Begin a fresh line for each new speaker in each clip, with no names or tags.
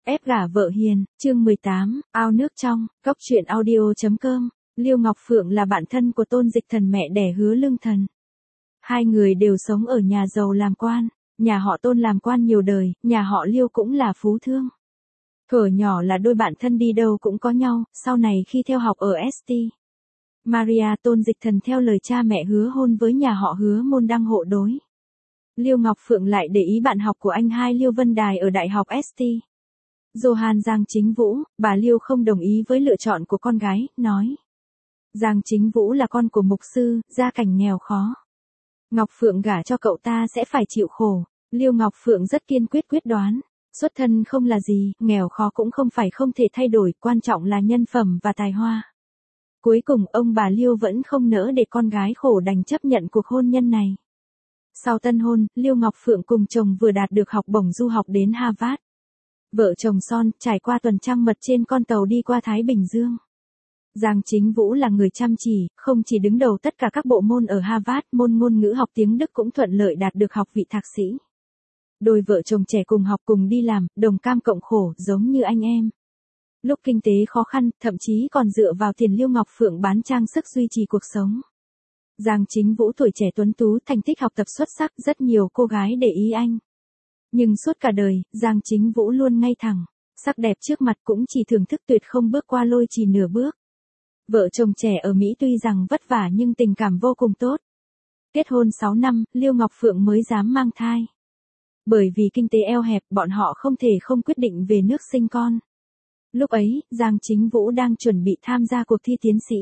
Ép gả vợ hiền, chương 18, ao nước trong, cốc truyện audio.com. Liêu Ngọc Phượng là bạn thân của Tôn Dịch Thần mẹ đẻ Hứa Lương Thần. Hai người đều sống ở nhà giàu làm quan, nhà họ Tôn làm quan nhiều đời, nhà họ Liêu cũng là phú thương. Thuở nhỏ là đôi bạn thân đi đâu cũng có nhau, sau này khi theo học ở St. Maria Tôn Dịch Thần theo lời cha mẹ hứa hôn với nhà họ Hứa môn đăng hộ đối. Liêu Ngọc Phượng lại để ý bạn học của anh hai Liêu Vân Đài ở Đại học St. Johann Giang Chính Vũ, bà Liêu không đồng ý với lựa chọn của con gái, nói. Giang Chính Vũ là con của mục sư, gia cảnh nghèo khó. Ngọc Phượng gả cho cậu ta sẽ phải chịu khổ. Liêu Ngọc Phượng rất kiên quyết quyết đoán. Xuất thân không là gì, nghèo khó cũng không phải không thể thay đổi, quan trọng là nhân phẩm và tài hoa. Cuối cùng ông bà Liêu vẫn không nỡ để con gái khổ đành chấp nhận cuộc hôn nhân này. Sau tân hôn, Liêu Ngọc Phượng cùng chồng vừa đạt được học bổng du học đến Harvard. Vợ chồng son trải qua tuần trăng mật trên con tàu đi qua Thái Bình Dương. Giang Chính Vũ là người chăm chỉ, không chỉ đứng đầu tất cả các bộ môn ở Harvard, môn ngôn ngữ học tiếng Đức cũng thuận lợi đạt được học vị thạc sĩ. Đôi vợ chồng trẻ cùng học cùng đi làm, đồng cam cộng khổ, giống như anh em. Lúc kinh tế khó khăn, thậm chí còn dựa vào tiền Liêu Ngọc Phượng bán trang sức duy trì cuộc sống. Giang Chính Vũ tuổi trẻ tuấn tú, thành tích học tập xuất sắc, rất nhiều cô gái để ý anh. Nhưng suốt cả đời, Giang Chính Vũ luôn ngay thẳng, sắc đẹp trước mặt cũng chỉ thưởng thức tuyệt không bước qua lôi chỉ nửa bước. Vợ chồng trẻ ở Mỹ tuy rằng vất vả nhưng tình cảm vô cùng tốt. Kết hôn 6 năm, Liêu Ngọc Phượng mới dám mang thai. Bởi vì kinh tế eo hẹp, bọn họ không thể không quyết định về nước sinh con. Lúc ấy, Giang Chính Vũ đang chuẩn bị tham gia cuộc thi tiến sĩ.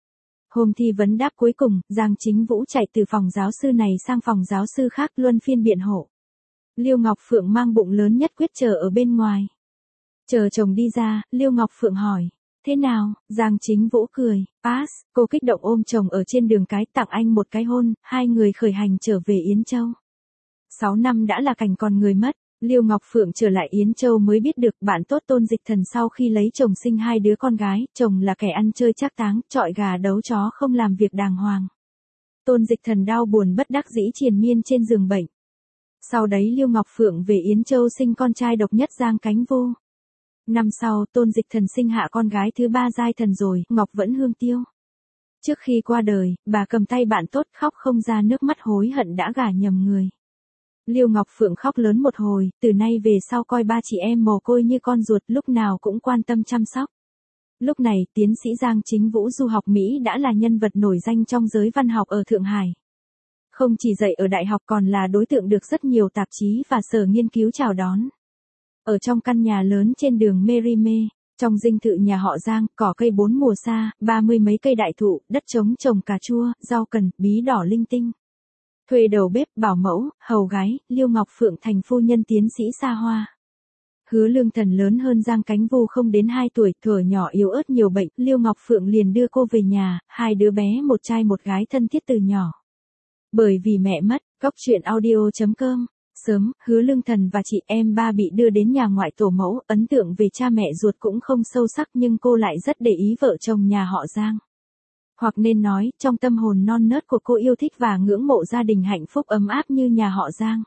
Hôm thi vấn đáp cuối cùng, Giang Chính Vũ chạy từ phòng giáo sư này sang phòng giáo sư khác luân phiên biện hộ. Liêu Ngọc Phượng mang bụng lớn nhất quyết chờ ở bên ngoài. Chờ chồng đi ra, Liêu Ngọc Phượng hỏi. Thế nào? Giang Chính Vũ cười. Pass. Cô kích động ôm chồng ở trên đường cái tặng anh một cái hôn, hai người khởi hành trở về Yến Châu. 6 năm đã là cảnh còn người mất. Liêu Ngọc Phượng trở lại Yến Châu mới biết được bạn tốt Tôn Dịch Thần sau khi lấy chồng sinh 2 đứa con gái, chồng là kẻ ăn chơi trác táng, chọi gà đấu chó không làm việc đàng hoàng. Tôn Dịch Thần đau buồn bất đắc dĩ triền miên trên giường bệnh. Sau đấy Liêu Ngọc Phượng về Yến Châu sinh con trai độc nhất Giang Cánh Vô. Năm sau, Tôn Dịch Thần sinh hạ con gái thứ 3 Giai Thần rồi, Ngọc Vẫn Hương Tiêu. Trước khi qua đời, bà cầm tay bạn tốt khóc không ra nước mắt hối hận đã gả nhầm người. Liêu Ngọc Phượng khóc lớn một hồi, từ nay về sau coi 3 chị em mồ côi như con ruột, lúc nào cũng quan tâm chăm sóc. Lúc này, tiến sĩ Giang Chính Vũ du học Mỹ đã là nhân vật nổi danh trong giới văn học ở Thượng Hải. Không chỉ dạy ở đại học còn là đối tượng được rất nhiều tạp chí và sở nghiên cứu chào đón. Ở trong căn nhà lớn trên đường Merime, trong dinh thự nhà họ Giang, cỏ cây 4 mùa xa, 30 mấy cây đại thụ, đất trống trồng cà chua, rau cần, bí đỏ linh tinh. Thuê đầu bếp, bảo mẫu, hầu gái, Liêu Ngọc Phượng thành phu nhân tiến sĩ xa hoa. Hứa Lương Thần lớn hơn Giang Cánh Vu không đến 2 tuổi, thuở nhỏ yếu ớt nhiều bệnh, Liêu Ngọc Phượng liền đưa cô về nhà, 2 đứa bé một trai một gái thân thiết từ nhỏ. Bởi vì mẹ mất, cốc truyện audio.com. Sớm, Hứa Lương Thần và chị em ba bị đưa đến nhà ngoại tổ mẫu, ấn tượng về cha mẹ ruột cũng không sâu sắc nhưng cô lại rất để ý vợ chồng nhà họ Giang. Hoặc nên nói, trong tâm hồn non nớt của cô yêu thích và ngưỡng mộ gia đình hạnh phúc ấm áp như nhà họ Giang.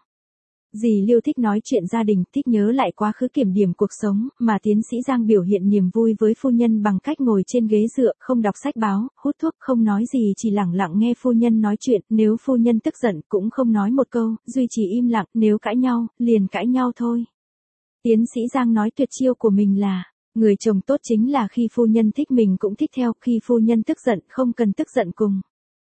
Dì Liêu thích nói chuyện gia đình, thích nhớ lại quá khứ kiểm điểm cuộc sống, mà tiến sĩ Giang biểu hiện niềm vui với phu nhân bằng cách ngồi trên ghế dựa, không đọc sách báo, hút thuốc, không nói gì chỉ lẳng lặng nghe phu nhân nói chuyện, nếu phu nhân tức giận cũng không nói một câu, duy trì im lặng, nếu cãi nhau, liền cãi nhau thôi. Tiến sĩ Giang nói tuyệt chiêu của mình là, người chồng tốt chính là khi phu nhân thích mình cũng thích theo, khi phu nhân tức giận không cần tức giận cùng.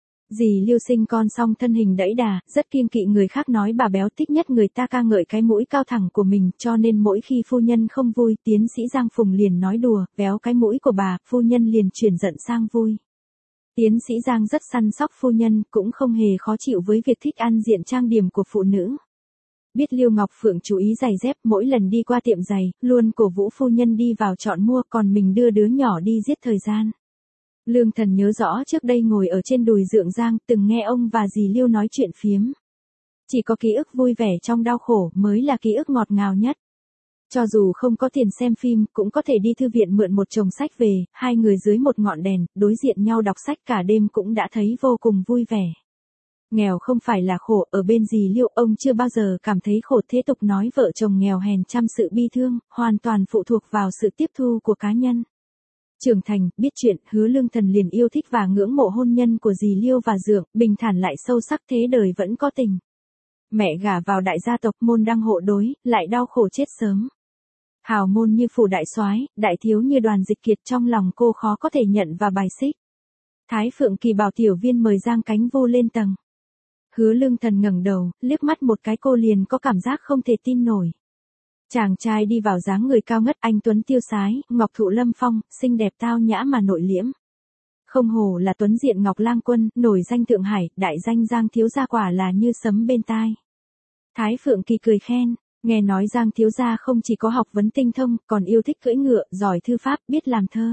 Dì Liêu sinh con xong thân hình đẫy đà, rất kiêng kỵ người khác nói bà béo, thích nhất người ta ca ngợi cái mũi cao thẳng của mình, cho nên mỗi khi phu nhân không vui, tiến sĩ Giang Phùng liền nói đùa, béo cái mũi của bà, phu nhân liền chuyển giận sang vui. Tiến sĩ Giang rất săn sóc phu nhân, cũng không hề khó chịu với việc thích ăn diện trang điểm của phụ nữ. Biết Liêu Ngọc Phượng chú ý giày dép, mỗi lần đi qua tiệm giày, luôn cổ vũ phu nhân đi vào chọn mua, còn mình đưa đứa nhỏ đi giết thời gian. Lương Thần nhớ rõ trước đây ngồi ở trên đùi Dượng Giang, từng nghe ông và dì Liêu nói chuyện phiếm. Chỉ có ký ức vui vẻ trong đau khổ mới là ký ức ngọt ngào nhất. Cho dù không có tiền xem phim, cũng có thể đi thư viện mượn một chồng sách về, hai người dưới một ngọn đèn, đối diện nhau đọc sách cả đêm cũng đã thấy vô cùng vui vẻ. Nghèo không phải là khổ, ở bên dì Liêu ông chưa bao giờ cảm thấy khổ, thế tục nói vợ chồng nghèo hèn trăm sự bi thương, hoàn toàn phụ thuộc vào sự tiếp thu của cá nhân. Trưởng thành, biết chuyện, Hứa Lương Thần liền yêu thích và ngưỡng mộ hôn nhân của dì Liêu và Dượng, bình thản lại sâu sắc, thế đời vẫn có tình. Mẹ gả vào đại gia tộc môn đăng hộ đối, lại đau khổ chết sớm. Hào môn như phủ đại soái, đại thiếu như Đoàn Dịch Kiệt, trong lòng cô khó có thể nhận và bài xích. Thái Phượng Kỳ bảo tiểu viên mời Giang Cánh Vô lên tầng. Hứa Lương Thần ngẩng đầu, liếc mắt một cái cô liền có cảm giác không thể tin nổi. Chàng trai đi vào dáng người cao ngất, anh tuấn tiêu sái, ngọc thụ lâm phong, xinh đẹp tao nhã mà nội liễm. Không hổ là tuấn diện Ngọc Lang Quân, nổi danh Thượng Hải, đại danh Giang thiếu gia quả là như sấm bên tai. Thái Phượng Kỳ cười khen, nghe nói Giang thiếu gia không chỉ có học vấn tinh thông, còn yêu thích cưỡi ngựa, giỏi thư pháp, biết làm thơ.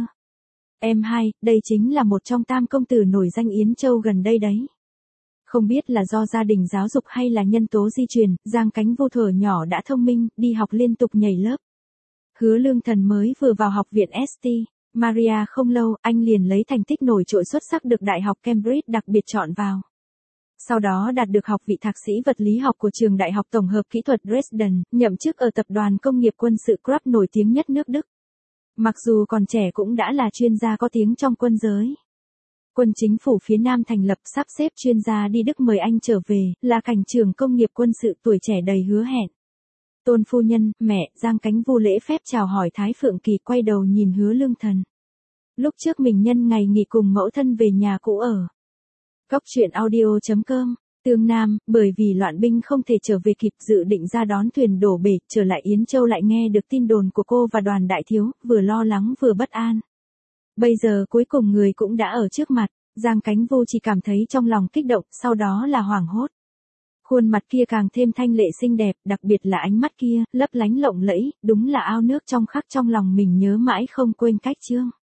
Em hai, đây chính là một trong tam công tử nổi danh Yến Châu gần đây đấy. Không biết là do gia đình giáo dục hay là nhân tố di truyền, Giang Cánh Vô thuở nhỏ đã thông minh, đi học liên tục nhảy lớp. Hứa Lương Thần mới vừa vào học viện St. Maria không lâu, anh liền lấy thành tích nổi trội xuất sắc được Đại học Cambridge đặc biệt chọn vào. Sau đó đạt được học vị thạc sĩ vật lý học của trường Đại học Tổng hợp Kỹ thuật Dresden, nhậm chức ở tập đoàn công nghiệp quân sự Krupp nổi tiếng nhất nước Đức. Mặc dù còn trẻ cũng đã là chuyên gia có tiếng trong quân giới. Quân chính phủ phía Nam thành lập, sắp xếp chuyên gia đi Đức mời anh trở về, là cảnh trưởng công nghiệp quân sự tuổi trẻ đầy hứa hẹn. Tôn phu nhân, mẹ, Giang Cánh Vô lễ phép chào hỏi Thái Phượng Kỳ, quay đầu nhìn Hứa Lương Thần. Lúc trước mình nhân ngày nghỉ cùng mẫu thân về nhà cũ ở. Góc truyện audio.com, Tương Nam, bởi vì loạn binh không thể trở về kịp, dự định ra đón thuyền đổ bể, trở lại Yến Châu lại nghe được tin đồn của cô và Đoàn đại thiếu, vừa lo lắng vừa bất an. Bây giờ cuối cùng người cũng đã ở trước mặt, Giang Cánh Vô chỉ cảm thấy trong lòng kích động, sau đó là hoảng hốt. Khuôn mặt kia càng thêm thanh lệ xinh đẹp, đặc biệt là ánh mắt kia, lấp lánh lộng lẫy, đúng là ao nước trong khắc trong lòng mình nhớ mãi không quên cách chương.